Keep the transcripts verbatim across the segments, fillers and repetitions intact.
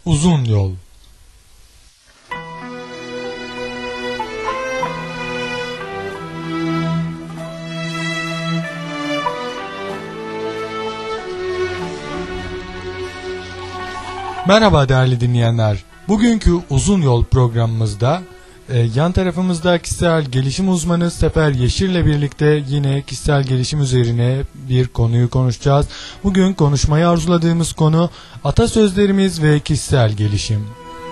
Uzun yol. Merhaba değerli dinleyenler. Bugünkü Uzun Yol programımızda e, yan tarafımızda kişisel gelişim uzmanı Sefer Yeşil'le birlikte yine kişisel gelişim üzerine bir konuyu konuşacağız. Bugün konuşmayı arzuladığımız konu atasözlerimiz ve kişisel gelişim.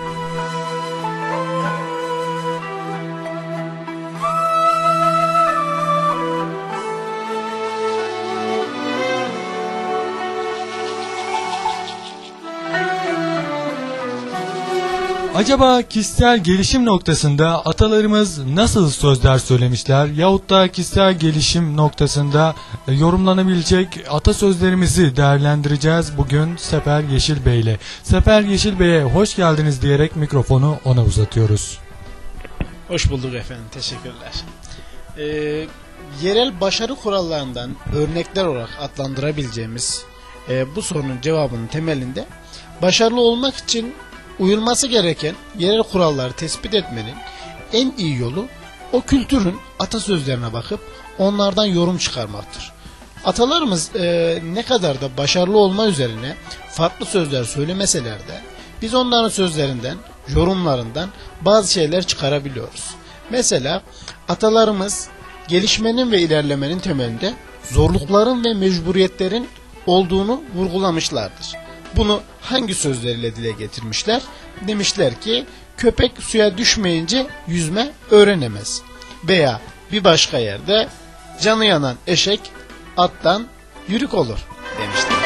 Acaba kişisel gelişim noktasında atalarımız nasıl sözler söylemişler yahut da kişisel gelişim noktasında yorumlanabilecek atasözlerimizi değerlendireceğiz bugün Sefer Yeşil Bey ile. Sefer Yeşil Bey'e hoş geldiniz diyerek mikrofonu ona uzatıyoruz. Hoş bulduk efendim, teşekkürler. Ee, yerel başarı kurallarından örnekler olarak adlandırabileceğimiz e, bu sorunun cevabının temelinde başarılı olmak için uyulması gereken yerel kuralları tespit etmenin en iyi yolu o kültürün atasözlerine bakıp onlardan yorum çıkarmaktır. Atalarımız e, ne kadar da başarılı olma üzerine farklı sözler söylemeseler de biz onların sözlerinden, yorumlarından bazı şeyler çıkarabiliyoruz. Mesela atalarımız gelişmenin ve ilerlemenin temelinde zorlukların ve mecburiyetlerin olduğunu vurgulamışlardır. Bunu hangi sözleriyle dile getirmişler? Demişler ki köpek suya düşmeyince yüzme öğrenemez. Veya bir başka yerde canı yanan eşek attan yürük olur demişler.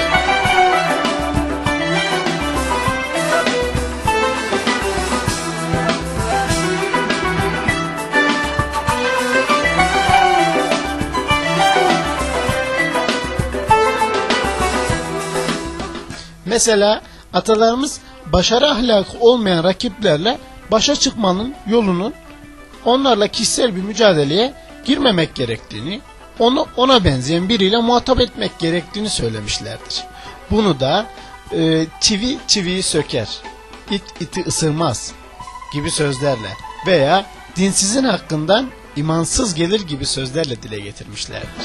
Mesela atalarımız başarı ahlakı olmayan rakiplerle başa çıkmanın yolunun onlarla kişisel bir mücadeleye girmemek gerektiğini, onu ona benzeyen biriyle muhatap etmek gerektiğini söylemişlerdir. Bunu da e, çivi çiviyi söker, it iti ısırmaz gibi sözlerle veya dinsizin hakkından imansız gelir gibi sözlerle dile getirmişlerdir.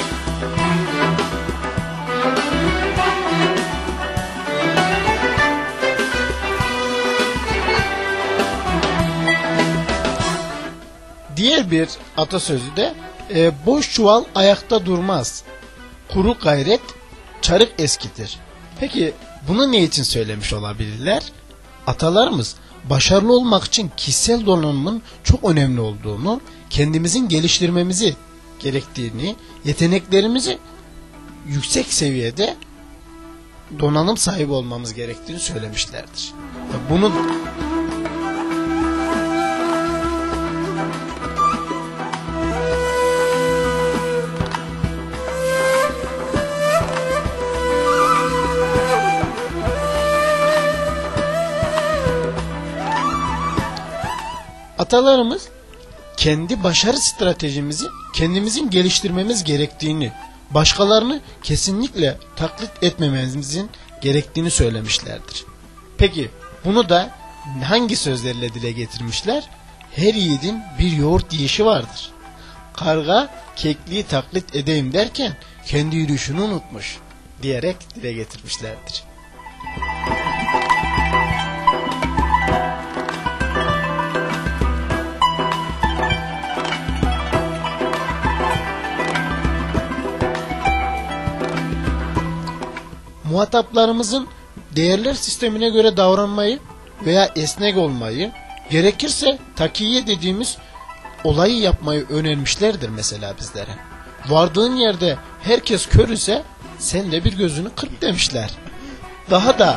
Diğer bir atasözü de e, boş çuval ayakta durmaz, kuru gayret çarık eskitir. Peki bunu ne için söylemiş olabilirler? Atalarımız başarılı olmak için kişisel donanımın çok önemli olduğunu, kendimizin geliştirmemizi gerektiğini, yeteneklerimizi yüksek seviyede donanım sahibi olmamız gerektiğini söylemişlerdir. Bunu Atalarımız kendi başarı stratejimizi kendimizin geliştirmemiz gerektiğini, başkalarını kesinlikle taklit etmememizin gerektiğini söylemişlerdir. Peki bunu da hangi sözlerle dile getirmişler? Her yiğidin bir yoğurt yiyişi vardır. Karga kekliği taklit edeyim derken kendi yürüyüşünü unutmuş diyerek dile getirmişlerdir. Muhataplarımızın değerler sistemine göre davranmayı veya esnek olmayı, gerekirse takiye dediğimiz olayı yapmayı önermişlerdir mesela bizlere. Vardığın yerde herkes kör ise sen de bir gözünü kırp demişler. Daha da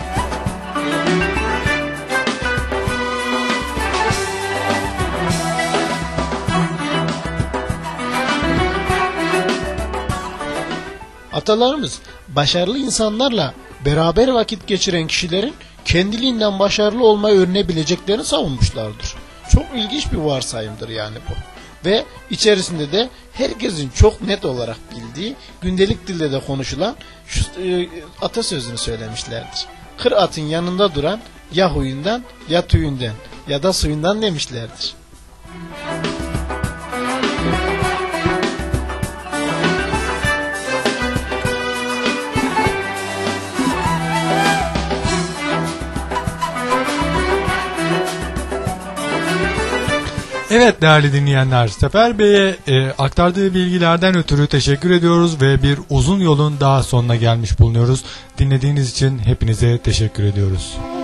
atalarımız başarılı insanlarla beraber vakit geçiren kişilerin kendiliğinden başarılı olmayı öğrenebileceklerini savunmuşlardır. Çok ilginç bir varsayımdır yani bu. Ve içerisinde de herkesin çok net olarak bildiği, gündelik dilde de konuşulan şu e, atasözünü söylemişlerdir. Kır atın yanında duran ya huyundan ya tüyünden ya da suyundan demişlerdir. Evet değerli dinleyenler, Sefer Bey'e e, aktardığı bilgilerden ötürü teşekkür ediyoruz ve bir uzun yolun daha sonuna gelmiş bulunuyoruz. Dinlediğiniz için hepinize teşekkür ediyoruz.